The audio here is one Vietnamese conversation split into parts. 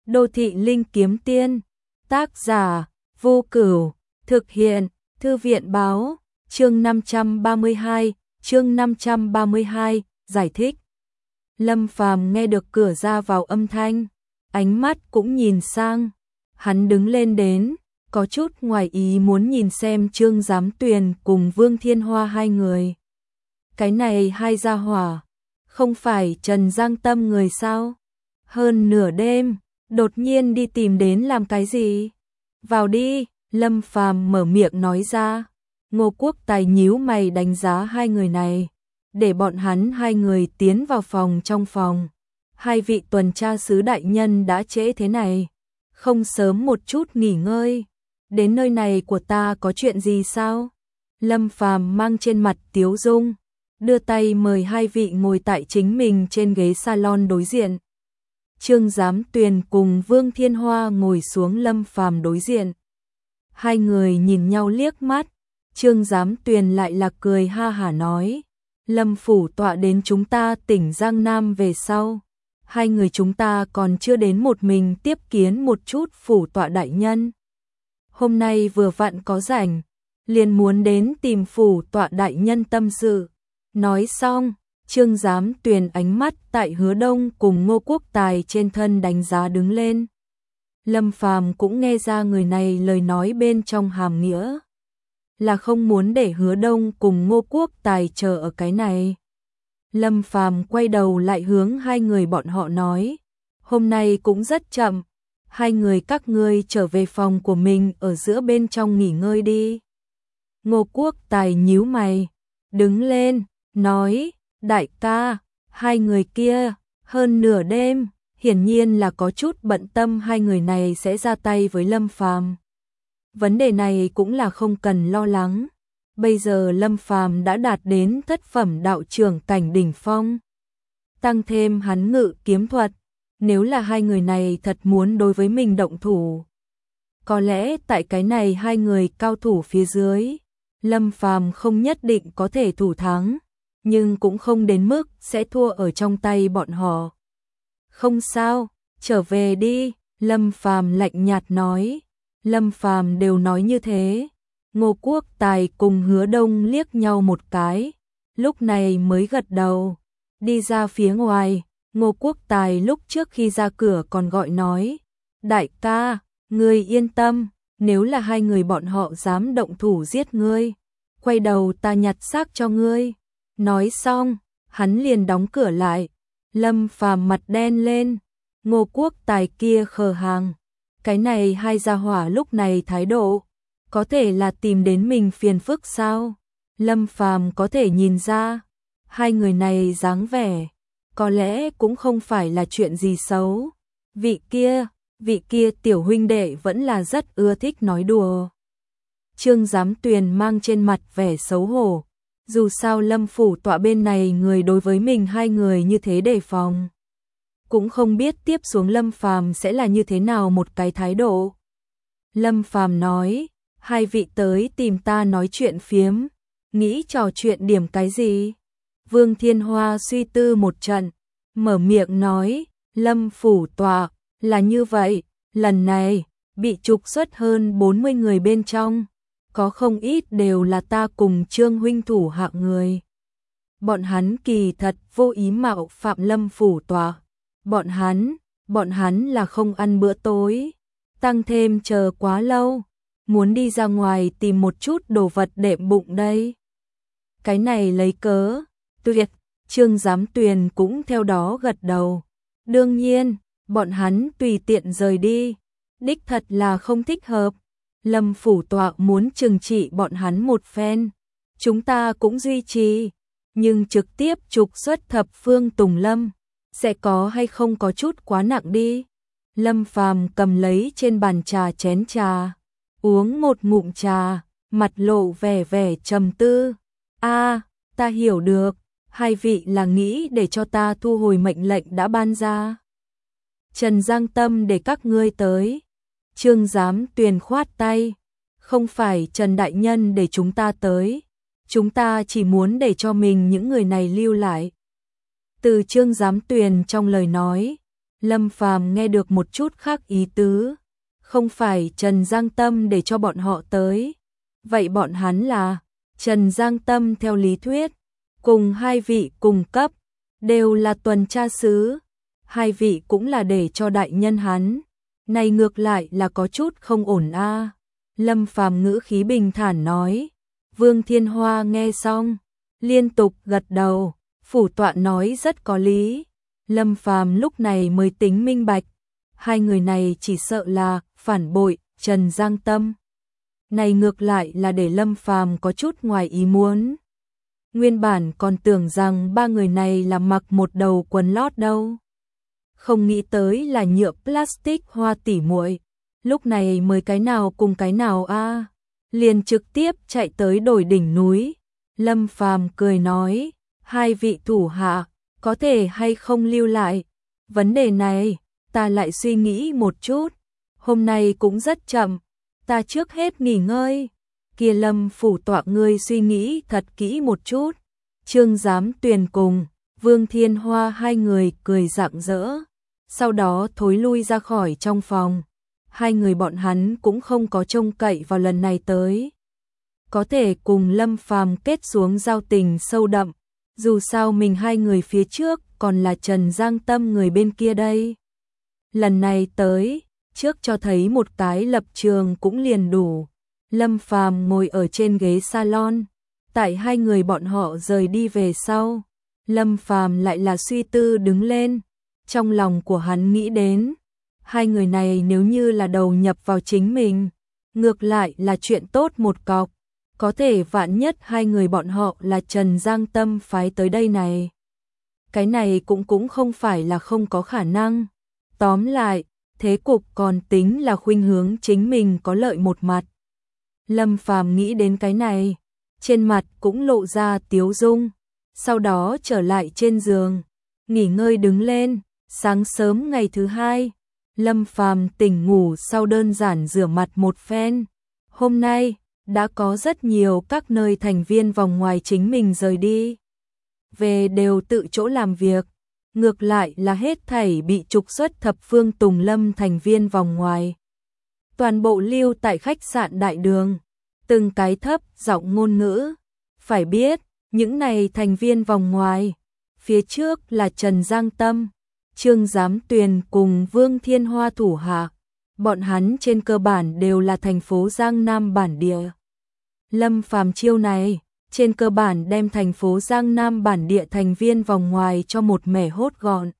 Đô thị linh kiếm tiên. Tác giả Vô Cửu. Thực hiện Thư viện báo. Chương 532, giải thích. Lâm Phàm nghe được cửa ra vào âm thanh, ánh mắt cũng nhìn sang. Hắn đứng lên đến, có chút ngoài ý muốn nhìn xem Trương Giám Tuyền cùng Vương Thiên Hoa hai người. Cái này hai gia hỏa, không phải Trần Giang Tâm người sao? Hơn nửa đêm, đột nhiên đi tìm đến làm cái gì? Vào đi, Lâm Phàm mở miệng nói ra. Ngô Quốc Tài nhíu mày đánh giá hai người này, để bọn hắn hai người tiến vào phòng. Trong phòng, hai vị tuần tra sứ đại nhân đã trễ thế này, không sớm một chút nghỉ ngơi. Đến nơi này của ta có chuyện gì sao? Lâm Phàm mang trên mặt tiếu dung, đưa tay mời hai vị ngồi tại chính mình trên ghế salon đối diện. Trương Giám Tuyền cùng Vương Thiên Hoa ngồi xuống Lâm Phàm đối diện. Hai người nhìn nhau liếc mắt, Trương Giám Tuyền lại là cười ha hả nói: Lâm phủ tọa đến chúng ta tỉnh Giang Nam về sau, hai người chúng ta còn chưa đến một mình tiếp kiến một chút phủ tọa đại nhân. Hôm nay vừa vặn có rảnh, liền muốn đến tìm phủ tọa đại nhân tâm sự. Nói xong, Trương Giám Tuyền ánh mắt tại Hứa Đông cùng Ngô Quốc Tài trên thân đánh giá đứng lên. Lâm Phàm cũng nghe ra người này lời nói bên trong hàm nghĩa là không muốn để Hứa Đông cùng Ngô Quốc Tài chờ ở cái này. Lâm Phàm quay đầu lại hướng hai người bọn họ nói: hôm nay cũng rất chậm, hai người các ngươi trở về phòng của mình ở giữa bên trong nghỉ ngơi đi. Ngô Quốc Tài nhíu mày, đứng lên, nói: đại ca, hai người kia, hơn nửa đêm, hiển nhiên là có chút bận tâm hai người này sẽ ra tay với Lâm Phàm. Vấn đề này cũng là không cần lo lắng. Bây giờ Lâm Phàm đã đạt đến thất phẩm đạo trưởng cảnh đỉnh phong, tăng thêm hắn ngự kiếm thuật, nếu là hai người này thật muốn đối với mình động thủ, có lẽ tại cái này hai người cao thủ phía dưới, Lâm Phàm không nhất định có thể thủ thắng, nhưng cũng không đến mức sẽ thua ở trong tay bọn họ. Không sao, trở về đi, Lâm Phàm lạnh nhạt nói. Lâm Phàm đều nói như thế, Ngô Quốc Tài cùng Hứa Đông liếc nhau một cái, lúc này mới gật đầu. Đi ra phía ngoài, Ngô Quốc Tài lúc trước khi ra cửa còn gọi nói: đại ca, ngươi yên tâm, nếu là hai người bọn họ dám động thủ giết ngươi, quay đầu ta nhặt xác cho ngươi. Nói xong, hắn liền đóng cửa lại. Lâm Phàm mặt đen lên, Ngô Quốc Tài kia khờ hàng. Cái này hai gia hỏa lúc này thái độ, có thể là tìm đến mình phiền phức sao? Lâm Phàm có thể nhìn ra, hai người này dáng vẻ, có lẽ cũng không phải là chuyện gì xấu. Vị kia tiểu huynh đệ vẫn là rất ưa thích nói đùa. Trương Giám Tuyền mang trên mặt vẻ xấu hổ, dù sao Lâm phủ tọa bên này người đối với mình hai người như thế đề phòng, cũng không biết tiếp xuống Lâm Phàm sẽ là như thế nào một cái thái độ. Lâm Phàm nói: hai vị tới tìm ta nói chuyện phiếm, nghĩ trò chuyện điểm cái gì? Vương Thiên Hoa suy tư một trận, mở miệng nói: Lâm phủ tọa là như vậy, lần này bị trục xuất hơn 40 người bên trong, có không ít đều là ta cùng Trương huynh thủ hạ người. Bọn hắn kỳ thật vô ý mạo phạm Lâm phủ tọa. Bọn hắn là không ăn bữa tối, tăng thêm chờ quá lâu, muốn đi ra ngoài tìm một chút đồ vật đệm bụng đây. Cái này lấy cớ, tuyệt, Trương Giám Tuyền cũng theo đó gật đầu. Đương nhiên, bọn hắn tùy tiện rời đi, đích thật là không thích hợp. Lâm phủ tọa muốn trừng trị bọn hắn một phen, chúng ta cũng duy trì, nhưng trực tiếp trục xuất thập phương Tùng Lâm, sẽ có hay không có chút quá nặng đi. Lâm Phàm cầm lấy trên bàn trà chén trà, uống một ngụm trà, mặt lộ vẻ trầm tư. Ta hiểu được, hai vị là nghĩ để cho ta thu hồi mệnh lệnh đã ban ra. Trần Giang Tâm để các ngươi tới. Trương Giám Tuyền khoát tay: không phải Trần đại nhân để chúng ta tới, chúng ta chỉ muốn để cho mình những người này lưu lại. Từ Trương Giám Tuyền trong lời nói, Lâm Phàm nghe được một chút khác ý tứ, không phải Trần Giang Tâm để cho bọn họ tới. Vậy bọn hắn là Trần Giang Tâm theo lý thuyết, cùng hai vị cùng cấp, đều là tuần tra sứ, hai vị cũng là để cho đại nhân hắn. Này ngược lại là có chút không ổn a. Lâm Phàm ngữ khí bình thản nói. Vương Thiên Hoa nghe xong, liên tục gật đầu, phủ tọa nói rất có lý. Lâm Phàm lúc này mới tính minh bạch, hai người này chỉ sợ là phản bội Trần Giang Tâm. Này ngược lại là để Lâm Phàm có chút ngoài ý muốn. Nguyên bản còn tưởng rằng ba người này là mặc một đầu quần lót đâu. Không nghĩ tới là nhựa plastic Hoa tỷ muội. Lúc này mới cái nào cùng cái nào a? Liền trực tiếp chạy tới đổi đỉnh núi. Lâm Phàm cười nói, hai vị thủ hạ, có thể hay không lưu lại? Vấn đề này, ta lại suy nghĩ một chút. Hôm nay cũng rất chậm, ta trước hết nghỉ ngơi. Kia Lâm phủ tọa ngươi suy nghĩ thật kỹ một chút. Trương Giám Tuyền cùng Vương Thiên Hoa hai người cười rạng rỡ, sau đó thối lui ra khỏi trong phòng. Hai người bọn hắn cũng không có trông cậy vào lần này tới có thể cùng Lâm Phàm kết xuống giao tình sâu đậm, dù sao mình hai người phía trước còn là Trần Giang Tâm người bên kia đây. Lần này tới, trước cho thấy một cái lập trường cũng liền đủ. Lâm Phàm ngồi ở trên ghế salon, tại hai người bọn họ rời đi về sau, Lâm Phàm lại là suy tư đứng lên, trong lòng của hắn nghĩ đến, hai người này nếu như là đầu nhập vào chính mình, ngược lại là chuyện tốt một cọc, có thể vạn nhất hai người bọn họ là Trần Giang Tâm phái tới đây này. Cái này cũng không phải là không có khả năng. Tóm lại, thế cục còn tính là khuynh hướng chính mình có lợi một mặt. Lâm Phàm nghĩ đến cái này, trên mặt cũng lộ ra tiếu dung, sau đó trở lại trên giường, nghỉ ngơi đứng lên. Sáng sớm ngày thứ hai, Lâm Phàm tỉnh ngủ sau đơn giản rửa mặt một phen. Hôm nay, đã có rất nhiều các nơi thành viên vòng ngoài chính mình rời đi. Về đều tự chỗ làm việc, ngược lại là hết thảy bị trục xuất thập phương Tùng Lâm thành viên vòng ngoài. Toàn bộ lưu tại khách sạn Đại Đường, từng cái thấp giọng ngôn ngữ. Phải biết, những này thành viên vòng ngoài, phía trước là Trần Giang Tâm, Trương Giám Tuyền cùng Vương Thiên Hoa thủ hạ, bọn hắn trên cơ bản đều là thành phố Giang Nam bản địa. Lâm Phàm chiêu này, trên cơ bản đem thành phố Giang Nam bản địa thành viên vòng ngoài cho một mẻ hốt gọn.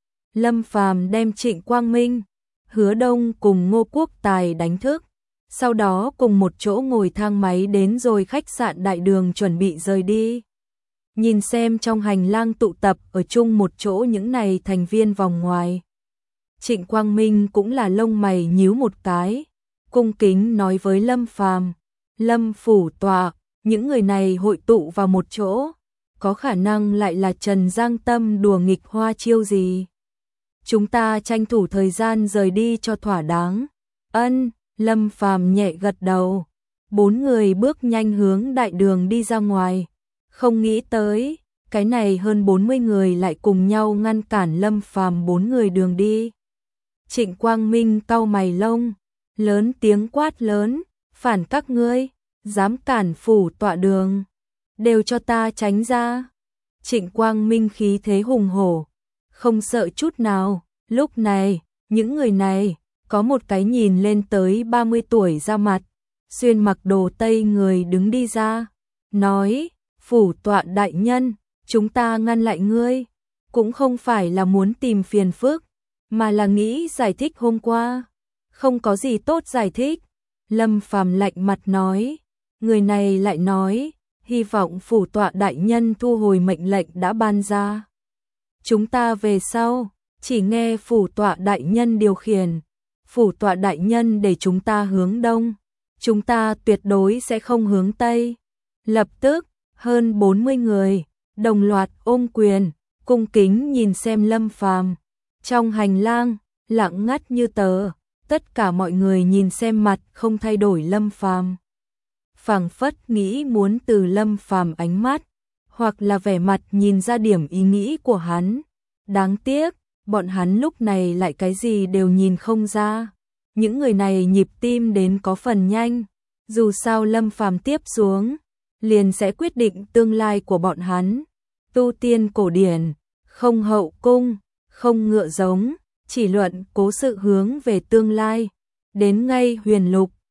Lâm Phàm đem Trịnh Quang Minh, Hứa Đông cùng Ngô Quốc Tài đánh thức, sau đó cùng một chỗ ngồi thang máy đến rồi khách sạn Đại Đường chuẩn bị rời đi. Nhìn xem trong hành lang tụ tập ở chung một chỗ những này thành viên vòng ngoài. Trịnh Quang Minh cũng là lông mày nhíu một cái, cung kính nói với Lâm Phàm, Lâm phủ tọa, những người này hội tụ vào một chỗ, có khả năng lại là Trần Giang Tâm đùa nghịch hoa chiêu gì. Chúng ta tranh thủ thời gian rời đi cho thỏa đáng. Ân, Lâm Phàm nhẹ gật đầu. Bốn người bước nhanh hướng Đại Đường đi ra ngoài. Không nghĩ tới, cái này hơn 40 người lại cùng nhau ngăn cản Lâm Phàm bốn người đường đi. Trịnh Quang Minh cau mày lông, lớn tiếng quát lớn, phản các ngươi, dám cản phủ tọa đường, đều cho ta tránh ra. Trịnh Quang Minh khí thế hùng hổ, không sợ chút nào. Lúc này, những người này, có một cái nhìn lên tới 30 tuổi ra mặt, xuyên mặc đồ Tây người đứng đi ra, nói, phủ tọa đại nhân, chúng ta ngăn lại ngươi, cũng không phải là muốn tìm phiền phức, mà là nghĩ giải thích hôm qua. Không có gì tốt giải thích. Lâm Phàm lạnh mặt nói, người này lại nói, hy vọng phủ tọa đại nhân thu hồi mệnh lệnh đã ban ra. Chúng ta về sau, chỉ nghe phủ tọa đại nhân điều khiển. Phủ tọa đại nhân để chúng ta hướng đông, chúng ta tuyệt đối sẽ không hướng tây. Lập tức, hơn 40 người, đồng loạt ôm quyền, cung kính nhìn xem Lâm Phàm. Trong hành lang, lặng ngắt như tờ, tất cả mọi người nhìn xem mặt không thay đổi Lâm Phàm. Phảng phất nghĩ muốn từ Lâm Phàm ánh mắt, hoặc là vẻ mặt nhìn ra điểm ý nghĩ của hắn. Đáng tiếc, bọn hắn lúc này lại cái gì đều nhìn không ra. Những người này nhịp tim đến có phần nhanh, dù sao Lâm Phàm tiếp xuống, liền sẽ quyết định tương lai của bọn hắn. Tu tiên cổ điển, không hậu cung, không ngựa giống, chỉ luận cố sự hướng về tương lai. Đến ngay huyền lục,